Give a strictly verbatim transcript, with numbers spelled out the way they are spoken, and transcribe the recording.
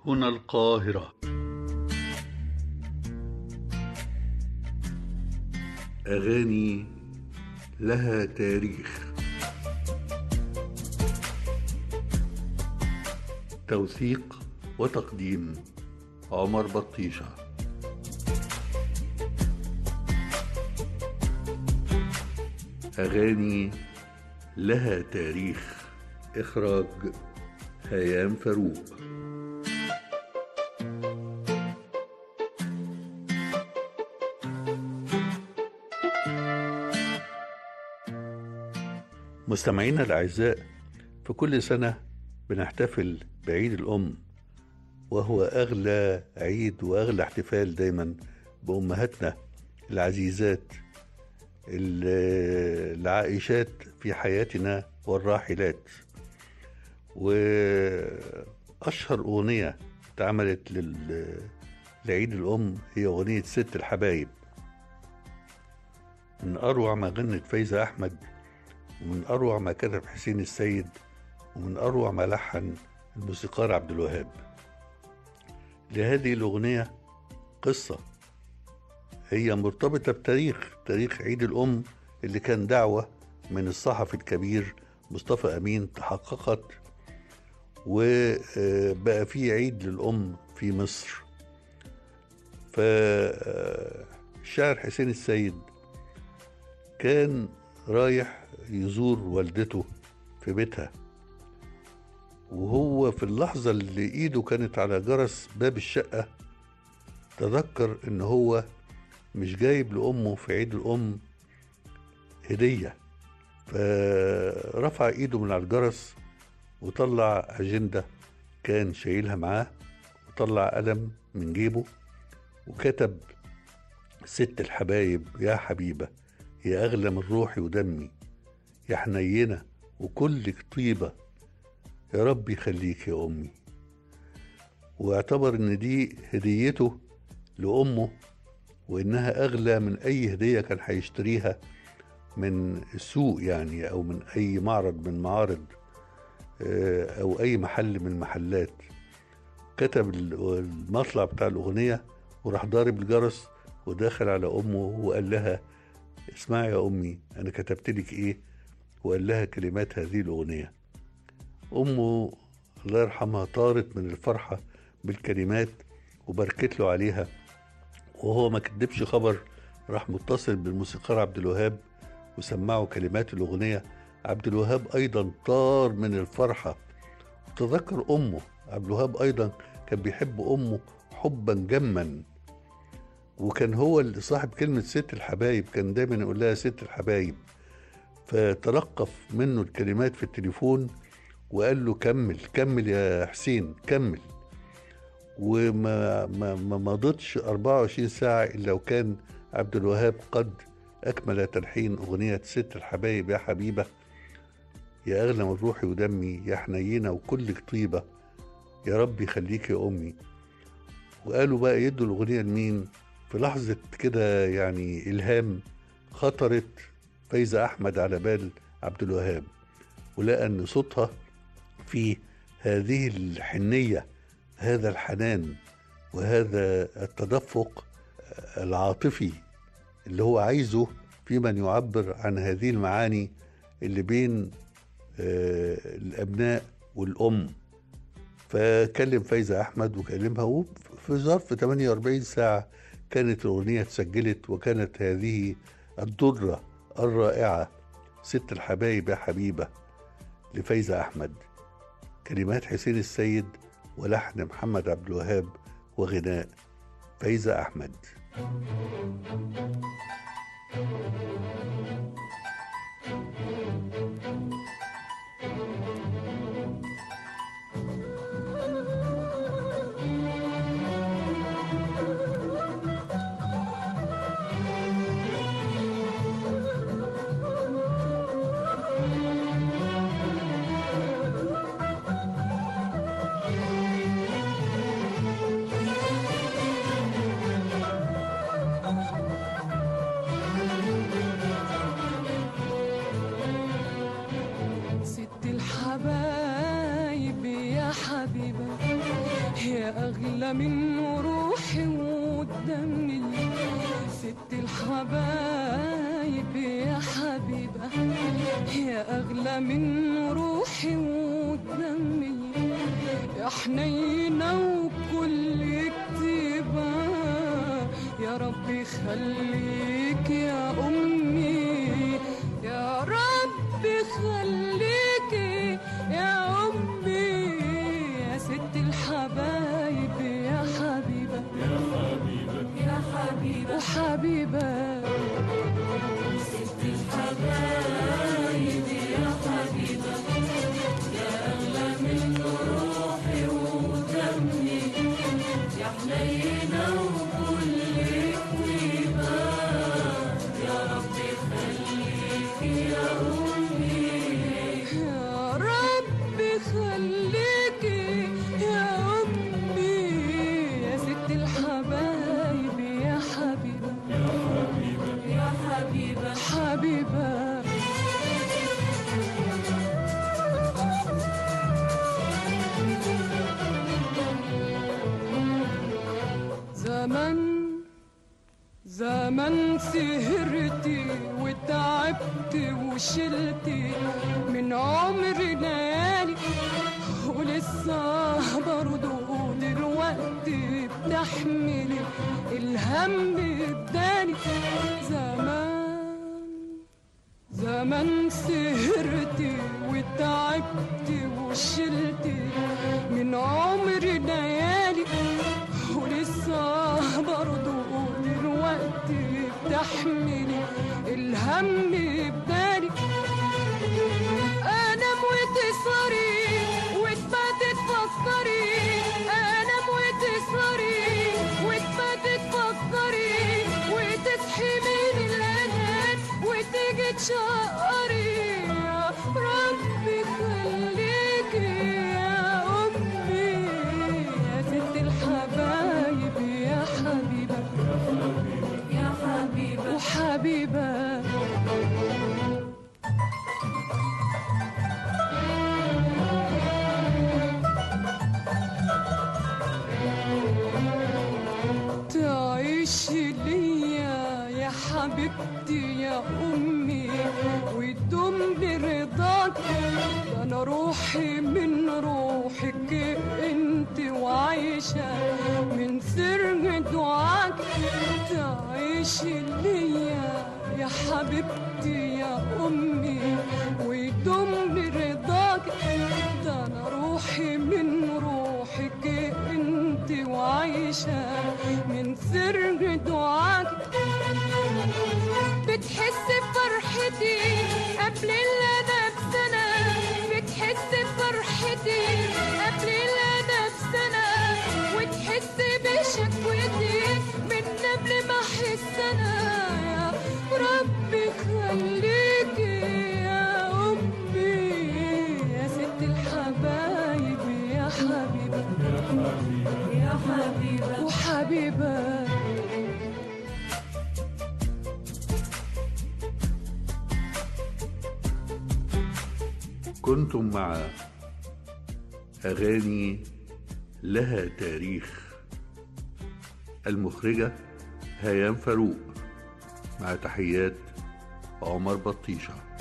هنا القاهرة. أغاني لها تاريخ. توثيق وتقديم عمر بطيشة. أغاني لها تاريخ. إخراج هيام فاروق. مستمعينا الأعزاء، في كل سنة بنحتفل بعيد الأم، وهو أغلى عيد وأغلى احتفال دايما بأمهاتنا العزيزات العائشات في حياتنا والراحلات. وأشهر أغنية اتعملت لعيد الأم هي أغنية ست الحبايب، من أروع ما غنت فايزة أحمد، ومن أروع ما كتب حسين السيد، ومن أروع ما لحن الموسيقار عبد الوهاب. لهذه الأغنية قصة هي مرتبطة بتاريخ تاريخ عيد الأم، اللي كان دعوة من الصحفي الكبير مصطفى أمين تحققت، وبقى في عيد للأم في مصر. فالشاعر حسين السيد كان رايح يزور والدته في بيتها، وهو في اللحظة اللي ايده كانت على جرس باب الشقة تذكر ان هو مش جايب لأمه في عيد الأم هدية، فرفع ايده من على الجرس وطلع أجندة كان شايلها معاه، وطلع قلم من جيبه وكتب: ست الحبايب يا حبيبة، يا أغلى من روحي ودمي، يا حنينة وكلك طيبة، يا رب يخليك يا أمي. واعتبر إن دي هديته لأمه، وإنها أغلى من أي هدية كان هيشتريها من السوق يعني، أو من أي معرض من معارض، أو أي محل من المحلات. كتب المطلع بتاع الأغنية وراح ضارب الجرس وداخل على أمه وقال لها: اسمعي يا أمي، أنا كتبت لك إيه؟ وقال لها كلمات هذه الأغنية. أمه الله يرحمها طارت من الفرحة بالكلمات وبركت له عليها، وهو ما كدبش خبر، راح متصل بالموسيقار عبد الوهاب وسمعه كلمات الأغنية. عبد الوهاب أيضا طار من الفرحة وتذكر أمه. عبد الوهاب أيضا كان بيحب أمه حبا جما، وكان هو اللي صاحب كلمة ست الحبايب، كان دايما يقول لها ست الحبايب. فتلقف منه الكلمات في التليفون وقال له: كمل كمل يا حسين كمل. وما ما ما مضتش أربعة وعشرين ساعة إلا وكان عبد الوهاب قد أكمل تلحين أغنية ست الحبايب يا حبيبة، يا أغلى من روحي ودمي، يا حنينة وكلك طيبة، يا رب يخليك يا أمي. وقالوا بقى يدوا الأغنية لمين؟ في لحظة كده يعني إلهام خطرت فايزة أحمد على بال عبد الوهاب، ولقى أن صوتها في هذه الحنية، هذا الحنان وهذا التدفق العاطفي اللي هو عايزه في من يعبر عن هذه المعاني اللي بين الأبناء والأم. فكلم فايزة أحمد وكلمها، وفي ظرف ثمانية وأربعين ساعة كانت الأغنية اتسجلت، وكانت هذه الدرة الرائعة ست الحبايب يا حبيبة لفايزة أحمد، كلمات حسين السيد ولحن محمد عبد الوهاب وغناء فايزة أحمد. يا أغلى من روحي ودمي، ست الحبايب يا حبيبة، يا أغلى من روحي ودمي، يا حنينة وكل كتيبة، يا ربي خليك يا أمي، يا ربي خليك يا أمي، يا ست الحبايب يا حبيبة، يا حبيبة يا حبيبة وحبيبة، ست الحبايب يا حبيبة، يا أغلى من روحي ودمي، يا حنينة وكل كتيبة، يا ربي خليك يا أمي، يا ربي خليك يا أمي، يا ست الحبايب يا حبيبة، يا حبيبة يا حبيبة حبيبة. زمان زمان سهرتي وتعبتي وشلتي من عمري ليالي، ولسه برضه دلوقتي بتحملي الهم بدالي. زمان زمان سهرتي وتعبتي وشلتي من عمري ليالي، ولسه برضه دلوقتي بتحملي الهم بدالي. انام وتسهري وتباتي تفكري، انام وتسهري وتباتي تفكري، وتصحي من الانام وتيجي تشقري، يا ربي خليكي يا امي، يا ست الحبايب يا حبيبة، يا حبيبة وحبيبة. تعيشي ليا يا حبيبتي يا أمي، ويدوم برضاك، أنا روحي من روحك انت، وعايشة من سر دعاك. تعيشي ليا يا حبيبتي يا أمي، ويدوم برضاك، ده أنا روحي من روحك انت، وعايشة من سر دعاك. بتحس بفرحتي قبل اللي انا بسنة، بتحس بفرحتي قبل اللي انا بسنة، وتحس بشكوتي من قبل ما احس انا، يا ربي خليكي يا امي، يا ست الحبايب يا حبيبة، يا حبيبة وحبيبة. كنتم مع أغاني لها تاريخ، المخرجة هيام فاروق، مع تحيات عمر بطيشة.